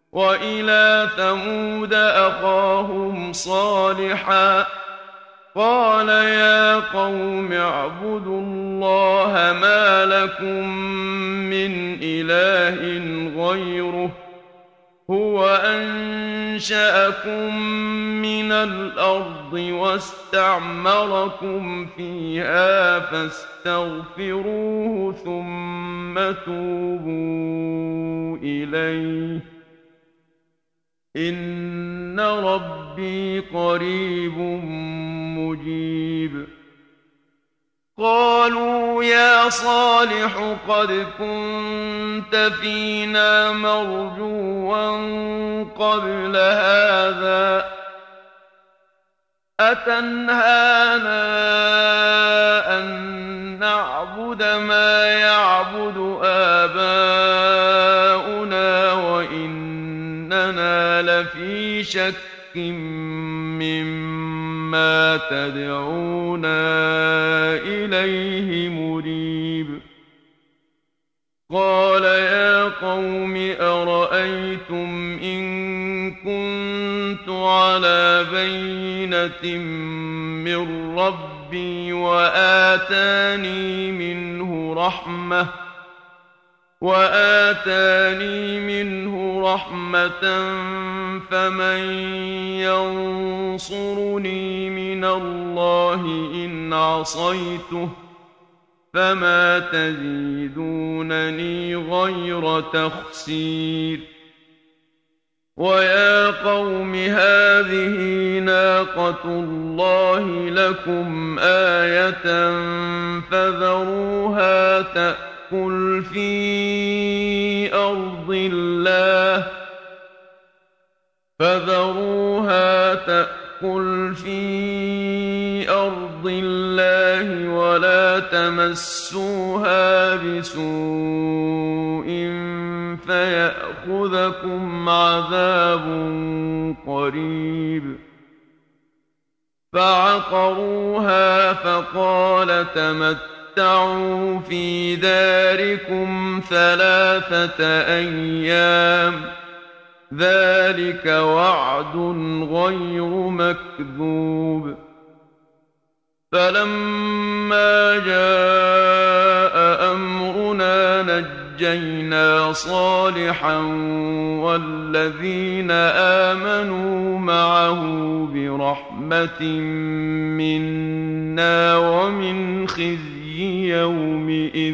وإلى ثمود أخاهم صالحا قال يا قوم اعبدوا الله ما لكم من إله غيره هو أنشأكم من الأرض واستعمركم فيها فاستغفروه ثم توبوا إليه إن ربي قريب مجيب. قالوا يا صالح قد كنت فينا مرجوا قبل هذا أتنهانا أن نعبد ما يعبد آباؤنا وإننا لفي شك مما تدعونا إليه مريب. قال يا قوم أرأيتم إن كنت على بينة من ربي وآتاني منه رحمة فمن ينصرني من الله إن عصيته فما تزيدونني غير تخسير. ويا قوم هذه ناقة الله لكم آية فذروها تأكل في أرض الله ولا تمسوها بسوء فيأخذكم عذاب قريب. فعقروها فقال تمتعوا في داركم 3 أيام ذلك وعد غير مكذوب. فلما جاء أمرنا نجينا صالحا والذين آمنوا معه برحمة منا ومن خزي يومئذ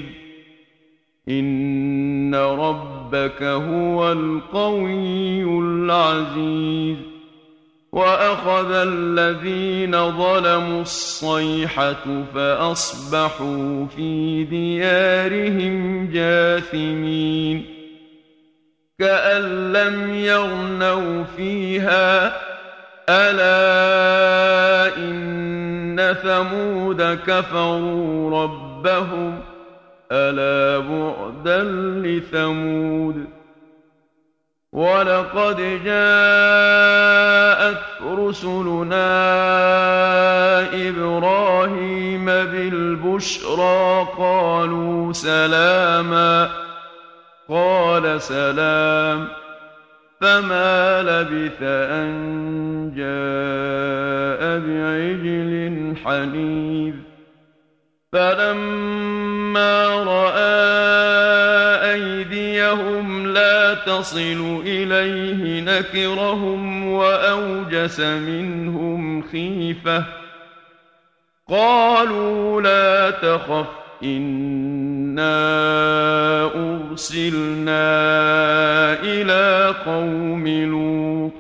إن ربك هو القوي العزيز. وأخذ الذين ظلموا الصيحة فأصبحوا في ديارهم جاثمين كأن لم يغنوا فيها ألا إن ثمود كفروا ربهم ألا بعدا لثمود. ولقد جاءت رسلنا إبراهيم بالبشرى قالوا سلاما قال سلام فما لبث أن جاء بعجل حنيذ. فلما رأى أيديهم لا تصل إليه نكرهم وأوجس منهم خيفة قالوا لا تخف إنا أرسلنا إلى قوم لوط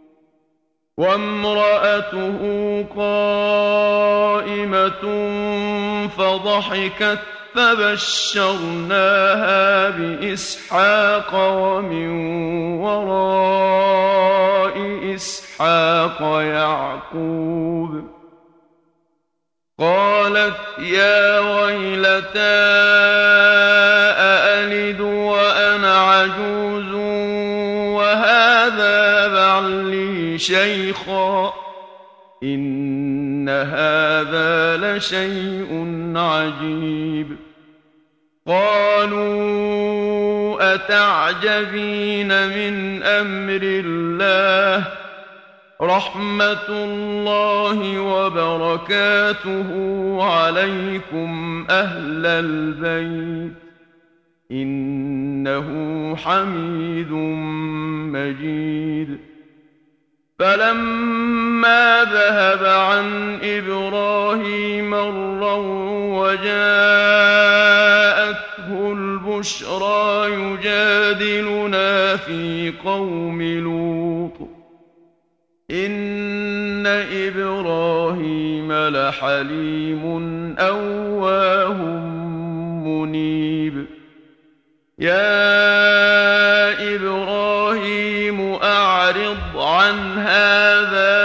وامرأته قائمة فضحكت فبشرناها بإسحاق ومن وراء إسحاق يعقوب. قالت يا ويلتى أألد وأنا عجوز وهذا بعلي شيخا إن هذا لشيء عجيب. قالوا أتعجبين من أمر الله رحمة الله وبركاته عليكم أهل البيت إنه حميد مجيد فلما ذهب عن إبراهيم الروع وجاءته البشرى يجادلنا في قوم لوط إن إبراهيم لحليم أواه منيب يا إبراهيم أعرض عن هذا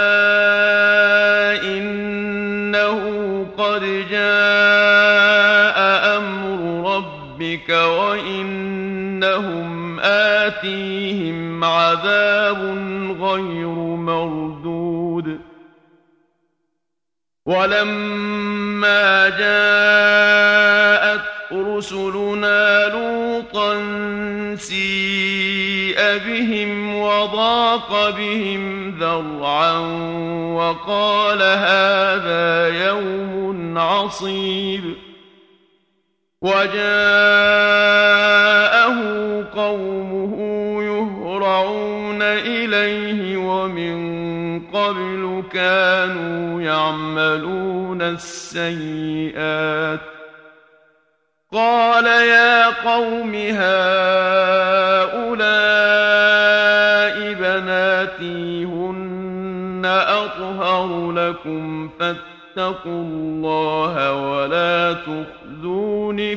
إنه قد جاء أمر ربك وإنهم آتيهم عذاب غير مردود ولما جاءت رسلنا لوطا سيء بهم وضاق بهم ذرعا وقال هذا يوم عصيب وجاءه قومه يهرعون إليه ومن قبل كانوا يعملون السيئات قال يا قوم هؤلاء بناتي هن أطهر لكم فاتقوا الله ولا تخزون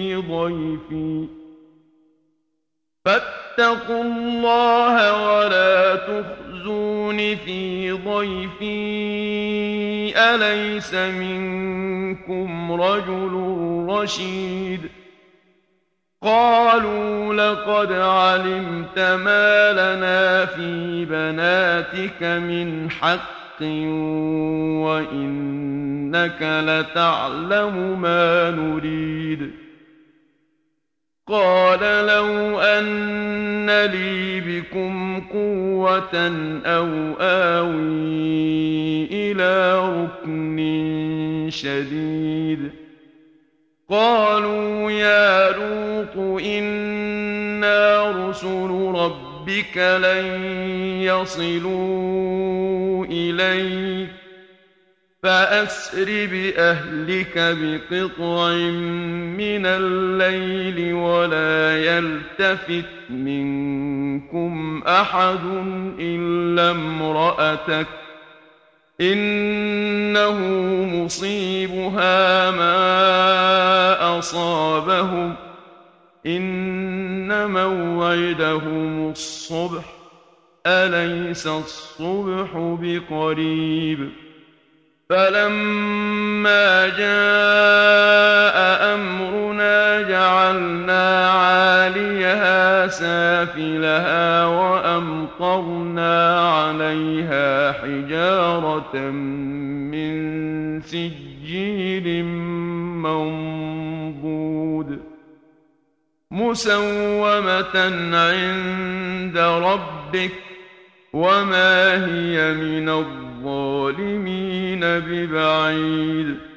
في ضيفي أليس منكم رجل رشيد قالوا لقد علمت ما لنا في بناتك من حق وإنك لتعلم ما نريد قال لو أن لي بكم قوة أو آوي إلى ركن شديد قالوا يا لوط إنا رسل ربك لن يصلوا إليك فأسر بأهلك بقطع من الليل ولا يلتفت منكم أحد إلا امرأتك إنه مصيبها ما أصابهم إن موعدهم الصبح أليس الصبح بقريب فلما جاء أمرنا جعلنا عاليها سافلها وأمطرنا عليها حجارة من سجيل منضود مسومة عند ربك وما هي من الظالمين ببعيد